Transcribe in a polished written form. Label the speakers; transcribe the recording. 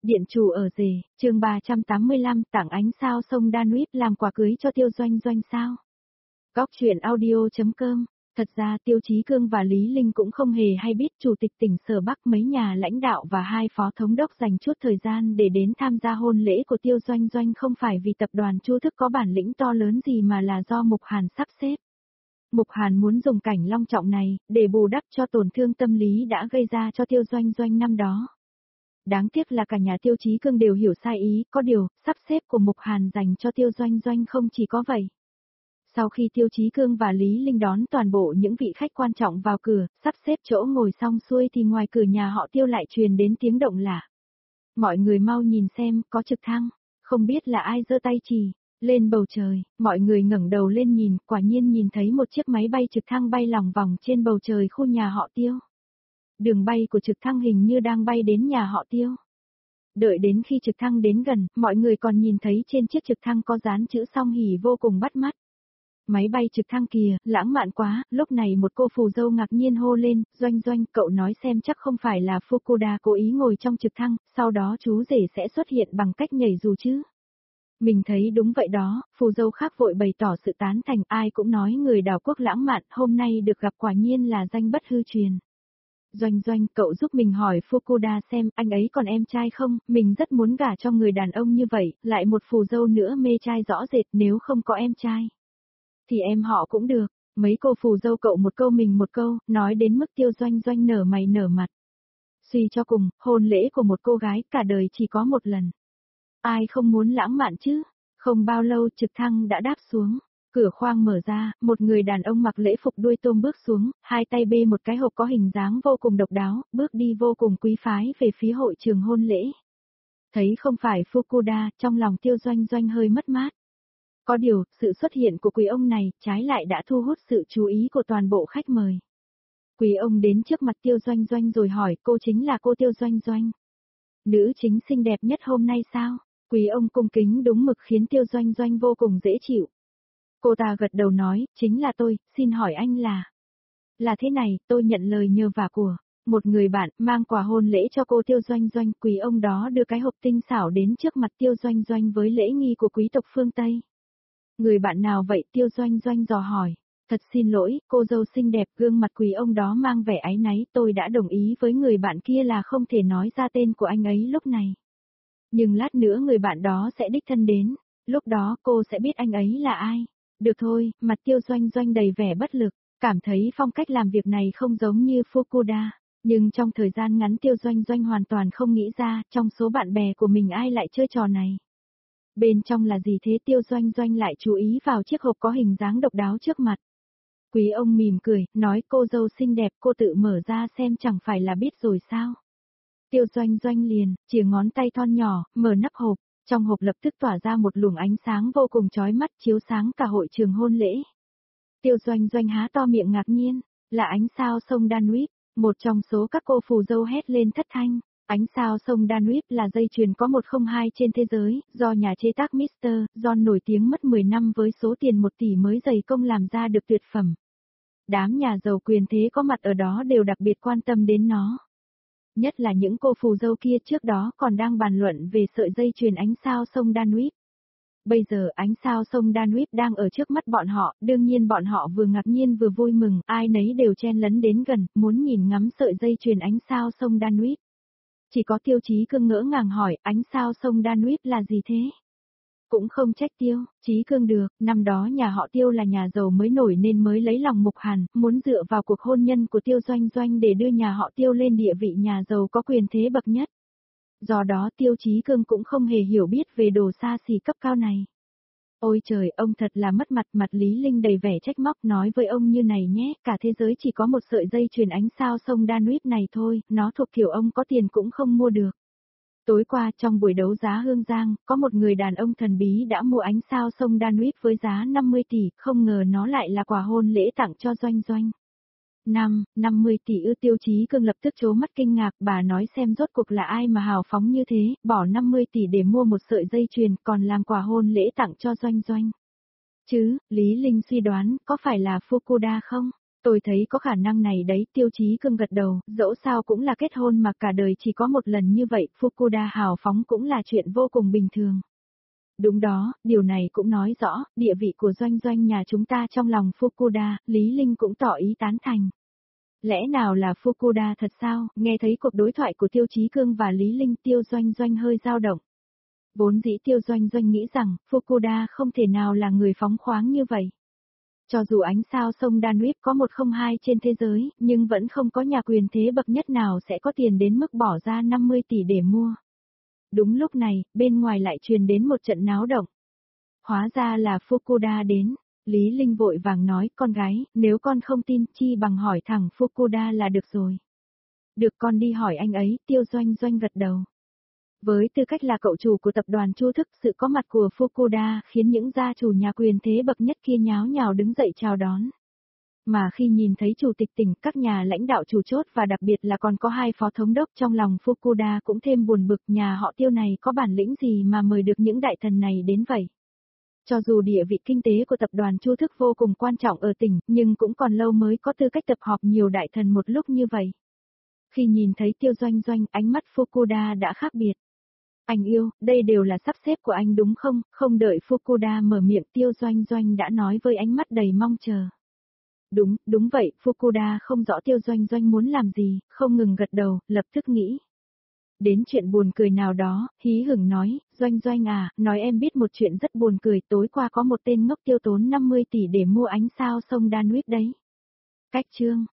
Speaker 1: Điện chủ ở rể, chương 385 tặng ánh sao sông Danube làm quà cưới cho Tiêu Doanh Doanh sao? Góc truyện audio.com. Thật ra Tiêu Chí Cương và Lý Linh cũng không hề hay biết Chủ tịch tỉnh Sở Bắc mấy nhà lãnh đạo và hai phó thống đốc dành chút thời gian để đến tham gia hôn lễ của Tiêu Doanh Doanh không phải vì tập đoàn Chu Thức có bản lĩnh to lớn gì mà là do Mục Hàn sắp xếp. Mục Hàn muốn dùng cảnh long trọng này để bù đắp cho tổn thương tâm lý đã gây ra cho Tiêu Doanh Doanh năm đó. Đáng tiếc là cả nhà Tiêu Chí Cương đều hiểu sai ý, có điều, sắp xếp của Mục Hàn dành cho Tiêu Doanh Doanh không chỉ có vậy. Sau khi Tiêu Chí Cương và Lý Linh đón toàn bộ những vị khách quan trọng vào cửa, sắp xếp chỗ ngồi xong xuôi thì ngoài cửa nhà họ Tiêu lại truyền đến tiếng động lạ. Mọi người mau nhìn xem, có trực thăng, không biết là ai giơ tay chỉ lên bầu trời, mọi người ngẩng đầu lên nhìn, quả nhiên nhìn thấy một chiếc máy bay trực thăng bay lòng vòng trên bầu trời khu nhà họ Tiêu. Đường bay của trực thăng hình như đang bay đến nhà họ Tiêu. Đợi đến khi trực thăng đến gần, mọi người còn nhìn thấy trên chiếc trực thăng có dán chữ song hỉ vô cùng bắt mắt. Máy bay trực thăng kìa, lãng mạn quá, lúc này một cô phù dâu ngạc nhiên hô lên, Doanh Doanh, cậu nói xem chắc không phải là Fukuda cố ý ngồi trong trực thăng, sau đó chú rể sẽ xuất hiện bằng cách nhảy dù chứ. Mình thấy đúng vậy đó, phù dâu khác vội bày tỏ sự tán thành, ai cũng nói người đảo quốc lãng mạn, hôm nay được gặp quả nhiên là danh bất hư truyền. Doanh Doanh, cậu giúp mình hỏi Fukuda xem anh ấy còn em trai không, mình rất muốn gả cho người đàn ông như vậy, lại một phù dâu nữa mê trai rõ rệt nếu không có em trai. Thì em họ cũng được, mấy cô phù dâu cậu một câu mình một câu, nói đến mức Tiêu Doanh Doanh nở mày nở mặt. Suy cho cùng, hôn lễ của một cô gái cả đời chỉ có một lần. Ai không muốn lãng mạn chứ? Không bao lâu trực thăng đã đáp xuống. Cửa khoang mở ra, một người đàn ông mặc lễ phục đuôi tôm bước xuống, hai tay bê một cái hộp có hình dáng vô cùng độc đáo, bước đi vô cùng quý phái về phía hội trường hôn lễ. Thấy không phải Fukuda, trong lòng Tiêu Doanh Doanh hơi mất mát. Có điều, sự xuất hiện của quý ông này, trái lại đã thu hút sự chú ý của toàn bộ khách mời. Quý ông đến trước mặt Tiêu Doanh Doanh rồi hỏi, cô chính là cô Tiêu Doanh Doanh. Nữ chính xinh đẹp nhất hôm nay sao? Quý ông cung kính đúng mực khiến Tiêu Doanh Doanh vô cùng dễ chịu. Cô ta gật đầu nói, chính là tôi, xin hỏi anh là... Là thế này, tôi nhận lời nhờ vả của một người bạn, mang quà hôn lễ cho cô Tiêu Doanh Doanh. Quý ông đó đưa cái hộp tinh xảo đến trước mặt Tiêu Doanh Doanh với lễ nghi của quý tộc phương Tây. Người bạn nào vậy? Tiêu Doanh Doanh dò hỏi. Thật xin lỗi, cô dâu xinh đẹp, gương mặt quý ông đó mang vẻ áy náy, tôi đã đồng ý với người bạn kia là không thể nói ra tên của anh ấy lúc này. Nhưng lát nữa người bạn đó sẽ đích thân đến, lúc đó cô sẽ biết anh ấy là ai. Được thôi, mặt Tiêu Doanh Doanh đầy vẻ bất lực, cảm thấy phong cách làm việc này không giống như Fukuda, nhưng trong thời gian ngắn Tiêu Doanh Doanh hoàn toàn không nghĩ ra, trong số bạn bè của mình ai lại chơi trò này. Bên trong là gì thế? Tiêu Doanh Doanh lại chú ý vào chiếc hộp có hình dáng độc đáo trước mặt. Quý ông mỉm cười, nói cô dâu xinh đẹp, cô tự mở ra xem chẳng phải là biết rồi sao. Tiêu Doanh Doanh liền, chìa ngón tay thon nhỏ, mở nắp hộp, trong hộp lập tức tỏa ra một luồng ánh sáng vô cùng chói mắt chiếu sáng cả hội trường hôn lễ. Tiêu Doanh Doanh há to miệng ngạc nhiên, là ánh sao sông Danube, một trong số các cô phù dâu hét lên thất thanh. Ánh sao sông Danube là dây chuyền có 102 trên thế giới, do nhà chế tác Mr. John nổi tiếng mất 10 năm với số tiền 1 tỷ mới dày công làm ra được tuyệt phẩm. Đám nhà giàu quyền thế có mặt ở đó đều đặc biệt quan tâm đến nó. Nhất là những cô phù dâu kia trước đó còn đang bàn luận về sợi dây chuyền ánh sao sông Danube. Bây giờ ánh sao sông Danube đang ở trước mắt bọn họ, đương nhiên bọn họ vừa ngạc nhiên vừa vui mừng, ai nấy đều chen lấn đến gần, muốn nhìn ngắm sợi dây chuyền ánh sao sông Danube. Chỉ có Tiêu Chí Cương ngỡ ngàng hỏi, ánh sao sông Danube là gì thế? Cũng không trách Tiêu Chí Cương được, năm đó nhà họ Tiêu là nhà giàu mới nổi nên mới lấy lòng Mục Hàn, muốn dựa vào cuộc hôn nhân của Tiêu Doanh Doanh để đưa nhà họ Tiêu lên địa vị nhà giàu có quyền thế bậc nhất. Do đó Tiêu Chí Cương cũng không hề hiểu biết về đồ xa xỉ cấp cao này. Ôi trời, ông thật là mất mặt. Mặt Lý Linh đầy vẻ trách móc, nói với ông như này nhé, cả thế giới chỉ có một sợi dây chuyền ánh sao sông Danube này thôi, nó thuộc kiểu ông có tiền cũng không mua được. Tối qua trong buổi đấu giá Hương Giang, có một người đàn ông thần bí đã mua ánh sao sông Danube với giá 50 tỷ, không ngờ nó lại là quà hôn lễ tặng cho Doanh Doanh. 50 tỷ ư? Tiêu Chí Cương lập tức trố mắt kinh ngạc, bà nói xem rốt cuộc là ai mà hào phóng như thế, bỏ 50 tỷ để mua một sợi dây chuyền còn làm quà hôn lễ tặng cho Doanh Doanh. Chứ, Lý Linh suy đoán, có phải là Fukuda không? Tôi thấy có khả năng này đấy, Tiêu Chí Cương gật đầu, dẫu sao cũng là kết hôn mà cả đời chỉ có một lần như vậy, Fukuda hào phóng cũng là chuyện vô cùng bình thường. Đúng đó, điều này cũng nói rõ, địa vị của Doanh Doanh nhà chúng ta trong lòng Fukuda, Lý Linh cũng tỏ ý tán thành. Lẽ nào là Fukuda thật sao? Nghe thấy cuộc đối thoại của Tiêu Chí Cương và Lý Linh, Tiêu Doanh Doanh hơi dao động. Vốn dĩ Tiêu Doanh Doanh nghĩ rằng, Fukuda không thể nào là người phóng khoáng như vậy. Cho dù ánh sao sông Danube có 102 trên thế giới, nhưng vẫn không có nhà quyền thế bậc nhất nào sẽ có tiền đến mức bỏ ra 50 tỷ để mua. Đúng lúc này, bên ngoài lại truyền đến một trận náo động. Hóa ra là Fukuda đến. Lý Linh vội vàng nói, con gái, nếu con không tin, chi bằng hỏi thẳng Fukuda là được rồi. Được, con đi hỏi anh ấy, Tiêu Doanh Doanh gật đầu. Với tư cách là cậu chủ của tập đoàn Chu Thức, sự có mặt của Fukuda khiến những gia chủ nhà quyền thế bậc nhất kia nháo nhào đứng dậy chào đón. Mà khi nhìn thấy chủ tịch tỉnh, các nhà lãnh đạo chủ chốt và đặc biệt là còn có hai phó thống đốc, trong lòng Fukuda cũng thêm buồn bực, nhà họ Tiêu này có bản lĩnh gì mà mời được những đại thần này đến vậy. Cho dù địa vị kinh tế của tập đoàn Chu Thức vô cùng quan trọng ở tỉnh, nhưng cũng còn lâu mới có tư cách tập họp nhiều đại thần một lúc như vậy. Khi nhìn thấy Tiêu Doanh Doanh, ánh mắt Fukuda đã khác biệt. Anh yêu, đây đều là sắp xếp của anh đúng không? Không đợi Fukuda mở miệng, Tiêu Doanh Doanh đã nói với ánh mắt đầy mong chờ. Đúng, đúng vậy, Fukuda không rõ Tiêu Doanh Doanh muốn làm gì, không ngừng gật đầu, lập tức nghĩ. Đến chuyện buồn cười nào đó, hí hửng nói, Doanh Doanh à, nói em biết một chuyện rất buồn cười, tối qua có một tên ngốc tiêu tốn 50 tỷ để mua ánh sao sông Danube đấy. Cách chương.